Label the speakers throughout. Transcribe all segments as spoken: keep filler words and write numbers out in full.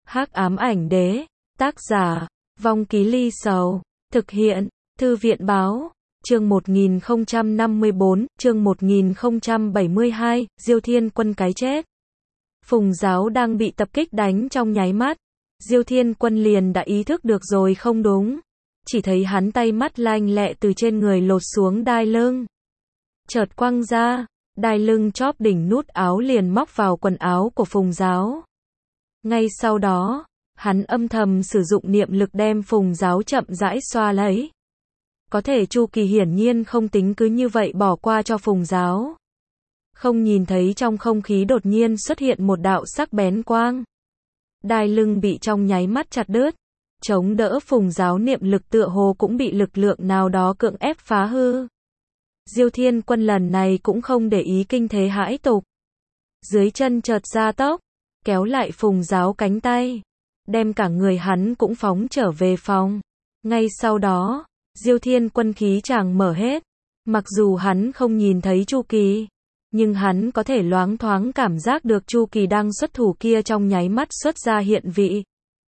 Speaker 1: Hắc ám ảnh đế, tác giả, Vong Ký Ly Sầu, thực hiện, Thư viện báo, chương một nghìn không trăm năm mươi bốn, chương một nghìn không trăm bảy mươi hai, Diêu Thiên Quân cái chết. Phùng Giáo đang bị tập kích đánh trong nháy mắt, Diêu Thiên Quân liền đã ý thức được rồi không đúng, chỉ thấy hắn tay mắt lanh lẹ từ trên người lột xuống đai lưng. Chợt quăng ra, đai lưng chóp đỉnh nút áo liền móc vào quần áo của Phùng Giáo. Ngay sau đó, hắn âm thầm sử dụng niệm lực đem Phùng Giáo chậm rãi xoa lấy. Có thể Chu Kỳ hiển nhiên không tính cứ như vậy bỏ qua cho Phùng Giáo. Không nhìn thấy trong không khí đột nhiên xuất hiện một đạo sắc bén quang. Đai lưng bị trong nháy mắt chặt đứt. Chống đỡ Phùng Giáo niệm lực tựa hồ cũng bị lực lượng nào đó cưỡng ép phá hư. Diêu Thiên Quân lần này cũng không để ý kinh thế hãi tục. Dưới chân chợt gia tốc, kéo lại Phùng Giáo cánh tay, đem cả người hắn cũng phóng trở về phòng. Ngay sau đó, Diêu Thiên Quân khí chàng mở hết. Mặc dù hắn không nhìn thấy Chu Kỳ, nhưng hắn có thể loáng thoáng cảm giác được Chu Kỳ đang xuất thủ kia trong nháy mắt xuất ra hiện vị.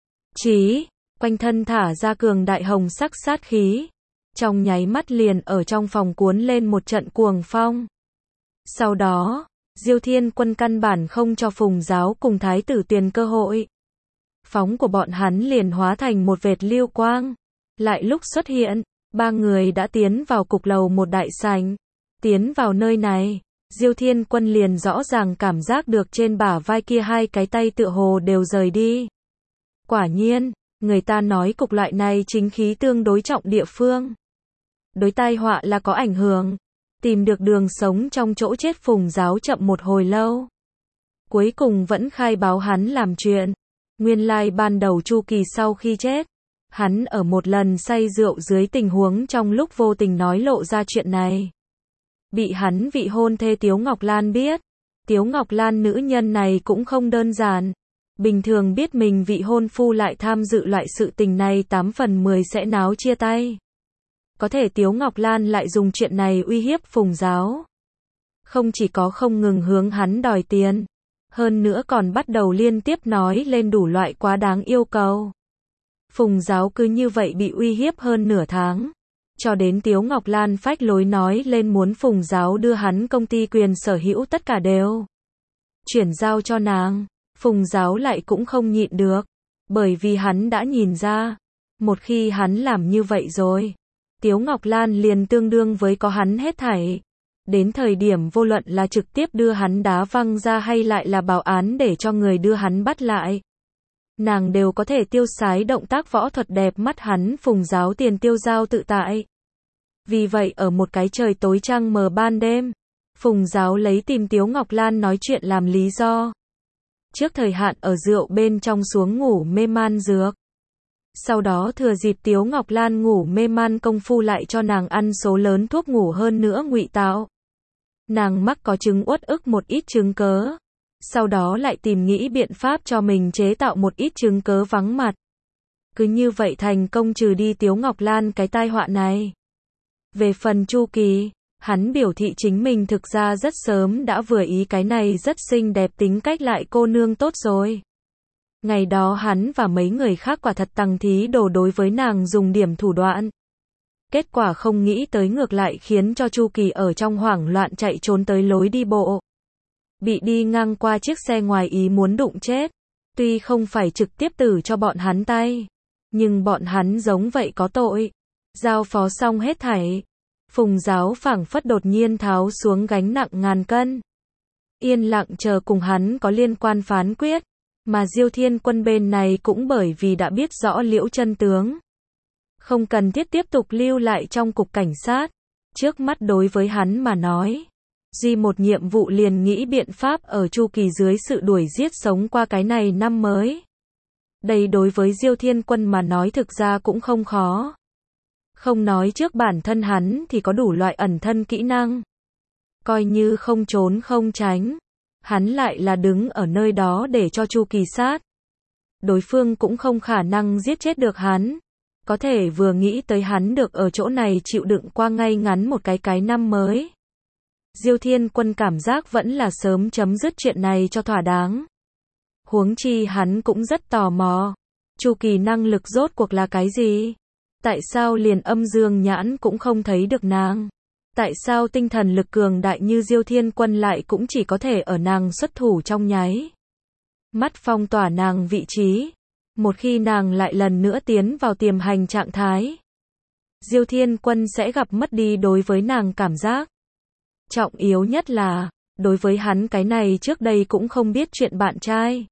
Speaker 1: Chí, quanh thân thả ra cường đại hồng sắc sát khí. Trong nháy mắt liền ở trong phòng cuốn lên một trận cuồng phong. Sau đó, Diêu Thiên Quân căn bản không cho Phùng Giáo cùng Thái tử Tuyền cơ hội. Phóng của bọn hắn liền hóa thành một vệt lưu quang. Lại lúc xuất hiện, ba người đã tiến vào cục lầu một đại sảnh. Tiến vào nơi này, Diêu Thiên Quân liền rõ ràng cảm giác được trên bả vai kia hai cái tay tựa hồ đều rời đi. Quả nhiên, người ta nói cục loại này chính khí tương đối trọng địa phương. Đối tai họa là có ảnh hưởng. Tìm được đường sống trong chỗ chết Phùng Giáo chậm một hồi lâu. Cuối cùng vẫn khai báo hắn làm chuyện. Nguyên lai ban đầu Chu Kỳ sau khi chết, hắn ở một lần say rượu dưới tình huống trong lúc vô tình nói lộ ra chuyện này. Bị hắn vị hôn thê Tiếu Ngọc Lan biết. Tiếu Ngọc Lan nữ nhân này cũng không đơn giản. Bình thường biết mình vị hôn phu lại tham dự loại sự tình này tám phần mười sẽ náo chia tay. Có thể Tiếu Ngọc Lan lại dùng chuyện này uy hiếp Phùng Giáo. Không chỉ có không ngừng hướng hắn đòi tiền, hơn nữa còn bắt đầu liên tiếp nói lên đủ loại quá đáng yêu cầu. Phùng Giáo cứ như vậy bị uy hiếp hơn nửa tháng. Cho đến Tiếu Ngọc Lan phách lối nói lên muốn Phùng Giáo đưa hắn công ty quyền sở hữu tất cả đều chuyển giao cho nàng. Phùng Giáo lại cũng không nhịn được. Bởi vì hắn đã nhìn ra, một khi hắn làm như vậy rồi, Tiếu Ngọc Lan liền tương đương với có hắn hết thảy. Đến thời điểm vô luận là trực tiếp đưa hắn đá văng ra hay lại là bảo án để cho người đưa hắn bắt lại, nàng đều có thể tiêu sái động tác võ thuật đẹp mắt hắn Phùng Giáo tiền tiêu giao tự tại. Vì vậy ở một cái trời tối trăng mờ ban đêm, Phùng Giáo lấy tìm Tiếu Ngọc Lan nói chuyện làm lý do. Trước thời hạn ở rượu bên trong xuống ngủ mê man dược. Sau đó thừa dịp Tiếu Ngọc Lan ngủ mê man công phu lại cho nàng ăn số lớn thuốc ngủ hơn nữa ngụy tạo. Nàng mắc có chứng uất ức một ít chứng cớ. Sau đó lại tìm nghĩ biện pháp cho mình chế tạo một ít chứng cớ vắng mặt. Cứ như vậy thành công trừ đi Tiếu Ngọc Lan cái tai họa này. Về phần Chu Kỳ, hắn biểu thị chính mình thực ra rất sớm đã vừa ý cái này rất xinh đẹp tính cách lại cô nương tốt rồi. Ngày đó hắn và mấy người khác quả thật tăng thí đồ đối với nàng dùng điểm thủ đoạn. Kết quả không nghĩ tới ngược lại khiến cho Chu Kỳ ở trong hoảng loạn chạy trốn tới lối đi bộ. Bị đi ngang qua chiếc xe ngoài ý muốn đụng chết. Tuy không phải trực tiếp tử cho bọn hắn tay, nhưng bọn hắn giống vậy có tội. Giao phó xong hết thảy, Phùng Giáo phảng phất đột nhiên tháo xuống gánh nặng ngàn cân. Yên lặng chờ cùng hắn có liên quan phán quyết. Mà Diêu Thiên Quân bên này cũng bởi vì đã biết rõ liễu chân tướng. Không cần thiết tiếp tục lưu lại trong cục cảnh sát. Trước mắt đối với hắn mà nói, duy một nhiệm vụ liền nghĩ biện pháp ở Chu Kỳ dưới sự đuổi giết sống qua cái này năm mới. Đây đối với Diêu Thiên Quân mà nói thực ra cũng không khó. Không nói trước bản thân hắn thì có đủ loại ẩn thân kỹ năng. Coi như không trốn không tránh, hắn lại là đứng ở nơi đó để cho Chu Kỳ sát. Đối phương cũng không khả năng giết chết được hắn. Có thể vừa nghĩ tới hắn được ở chỗ này chịu đựng qua ngay ngắn một cái cái năm mới. Diêu Thiên Quân cảm giác vẫn là sớm chấm dứt chuyện này cho thỏa đáng. Huống chi hắn cũng rất tò mò. Chu Kỳ năng lực rốt cuộc là cái gì? Tại sao liền âm dương nhãn cũng không thấy được nàng? Tại sao tinh thần lực cường đại như Diêu Thiên Quân lại cũng chỉ có thể ở nàng xuất thủ trong nháy mắt phong tỏa nàng vị trí? Một khi nàng lại lần nữa tiến vào tiềm hành trạng thái, Diêu Thiên Quân sẽ gặp mất đi đối với nàng cảm giác. Trọng yếu nhất là, đối với hắn cái này trước đây cũng không biết chuyện bạn trai.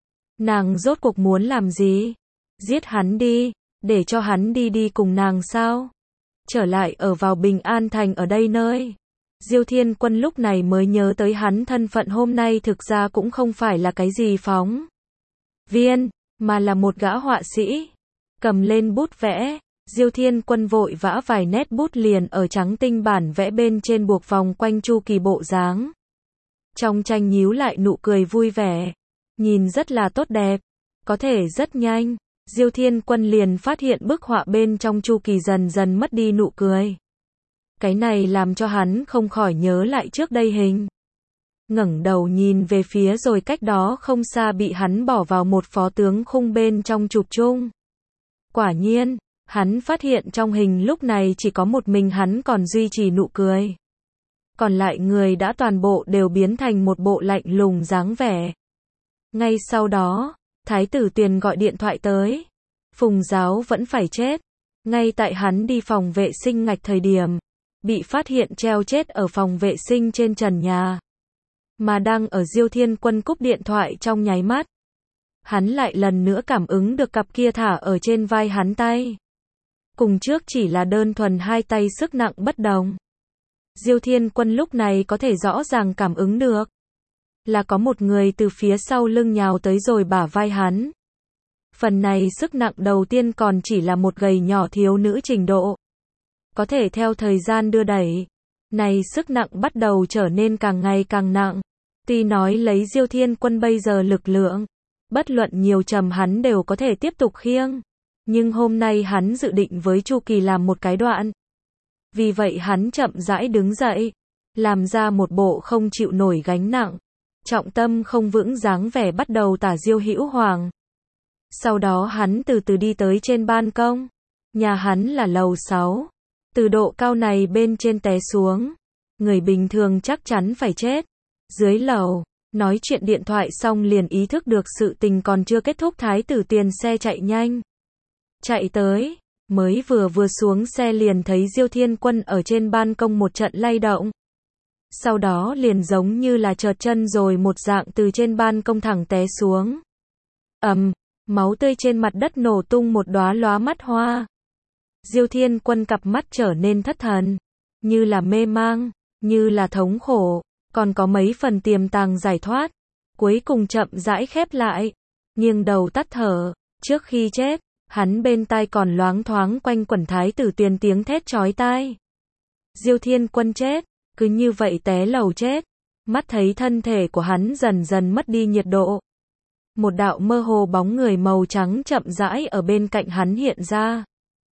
Speaker 1: Nàng rốt cuộc muốn làm gì? Giết hắn đi, để cho hắn đi đi cùng nàng sao? Trở lại ở vào Bình An Thành ở đây nơi. Diêu Thiên Quân lúc này mới nhớ tới hắn thân phận hôm nay thực ra cũng không phải là cái gì phóng viên, mà là một gã họa sĩ. Cầm lên bút vẽ, Diêu Thiên Quân vội vã vài nét bút liền ở trắng tinh bản vẽ bên trên buộc vòng quanh Chu Kỳ bộ dáng. Trong tranh nhíu lại nụ cười vui vẻ, nhìn rất là tốt đẹp. Có thể rất nhanh, Diêu Thiên Quân liền phát hiện bức họa bên trong Chu Kỳ dần dần mất đi nụ cười. Cái này làm cho hắn không khỏi nhớ lại trước đây hình. Ngẩng đầu nhìn về phía rồi cách đó không xa bị hắn bỏ vào một phó tướng khung bên trong chụp chung. Quả nhiên, hắn phát hiện trong hình lúc này chỉ có một mình hắn còn duy trì nụ cười. Còn lại người đã toàn bộ đều biến thành một bộ lạnh lùng dáng vẻ. Ngay sau đó, Thái tử Tuyền gọi điện thoại tới. Phùng Giáo vẫn phải chết. Ngay tại hắn đi phòng vệ sinh ngạch thời điểm, bị phát hiện treo chết ở phòng vệ sinh trên trần nhà. Mà đang ở Diêu Thiên Quân cúp điện thoại trong nháy mắt, hắn lại lần nữa cảm ứng được cặp kia thả ở trên vai hắn tay. Cùng trước chỉ là đơn thuần hai tay sức nặng bất đồng. Diêu Thiên Quân lúc này có thể rõ ràng cảm ứng được là có một người từ phía sau lưng nhào tới rồi bả vai hắn. Phần này sức nặng đầu tiên còn chỉ là một gầy nhỏ thiếu nữ trình độ. Có thể theo thời gian đưa đẩy, này sức nặng bắt đầu trở nên càng ngày càng nặng. Tuy nói lấy Diêu Thiên Quân bây giờ lực lượng, bất luận nhiều trầm hắn đều có thể tiếp tục khiêng. Nhưng hôm nay hắn dự định với Chu Kỳ làm một cái đoạn. Vì vậy hắn chậm rãi đứng dậy, làm ra một bộ không chịu nổi gánh nặng, trọng tâm không vững dáng vẻ bắt đầu tả Diêu Hữu Hoàng. Sau đó hắn từ từ đi tới trên ban công. Nhà hắn là lầu sáu. Từ độ cao này bên trên té xuống, người bình thường chắc chắn phải chết. Dưới lầu, nói chuyện điện thoại xong liền ý thức được sự tình còn chưa kết thúc. Thái tử Tuyền xe chạy nhanh chạy tới, mới vừa vừa xuống xe liền thấy Diêu Thiên Quân ở trên ban công một trận lay động. Sau đó liền giống như là trượt chân rồi một dạng từ trên ban công thẳng té xuống. Ầm, um, máu tươi trên mặt đất nổ tung một đóa lóa mắt hoa. Diêu Thiên Quân cặp mắt trở nên thất thần, như là mê mang, như là thống khổ, còn có mấy phần tiềm tàng giải thoát. Cuối cùng chậm rãi khép lại, nghiêng đầu tắt thở. Trước khi chết, hắn bên tai còn loáng thoáng quanh quẩn Thái tử Tuyền tiếng thét chói tai. Diêu Thiên Quân chết, cứ như vậy té lầu chết. Mắt thấy thân thể của hắn dần dần mất đi nhiệt độ. Một đạo mơ hồ bóng người màu trắng chậm rãi ở bên cạnh hắn hiện ra.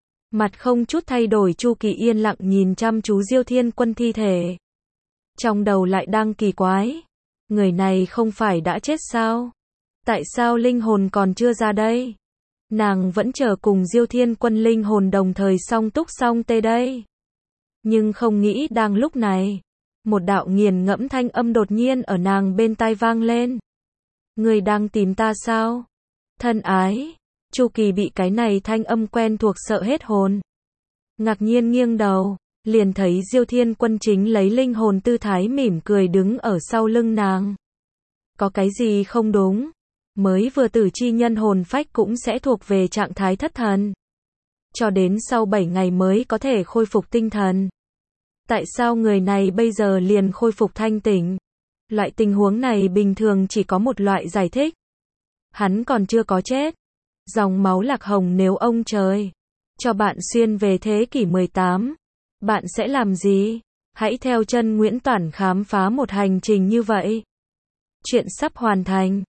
Speaker 1: Mặt không chút thay đổi Chu Kỳ yên lặng nhìn chăm chú Diêu Thiên Quân thi thể. Trong đầu lại đang kỳ quái. Người này không phải đã chết sao? Tại sao linh hồn còn chưa ra đây? Nàng vẫn chờ cùng Diêu Thiên Quân linh hồn đồng thời song túc song tê đây. Nhưng không nghĩ đang lúc này, một đạo nghiền ngẫm thanh âm đột nhiên ở nàng bên tai vang lên. Người đang tìm ta sao? Thân ái. Chu Kỳ bị cái này thanh âm quen thuộc sợ hết hồn. Ngạc nhiên nghiêng đầu, liền thấy Diêu Thiên Quân chính lấy linh hồn tư thái mỉm cười đứng ở sau lưng nàng. Có cái gì không đúng? Mới vừa tử chi nhân hồn phách cũng sẽ thuộc về trạng thái thất thần. Cho đến sau bảy ngày mới có thể khôi phục tinh thần. Tại sao người này bây giờ liền khôi phục thanh tỉnh? Loại tình huống này bình thường chỉ có một loại giải thích. Hắn còn chưa có chết. Dòng máu lạc hồng nếu ông trời cho bạn xuyên về thế kỷ mười tám, bạn sẽ làm gì? Hãy theo chân Nguyễn Toản khám phá một hành trình như vậy. Chuyện sắp hoàn thành.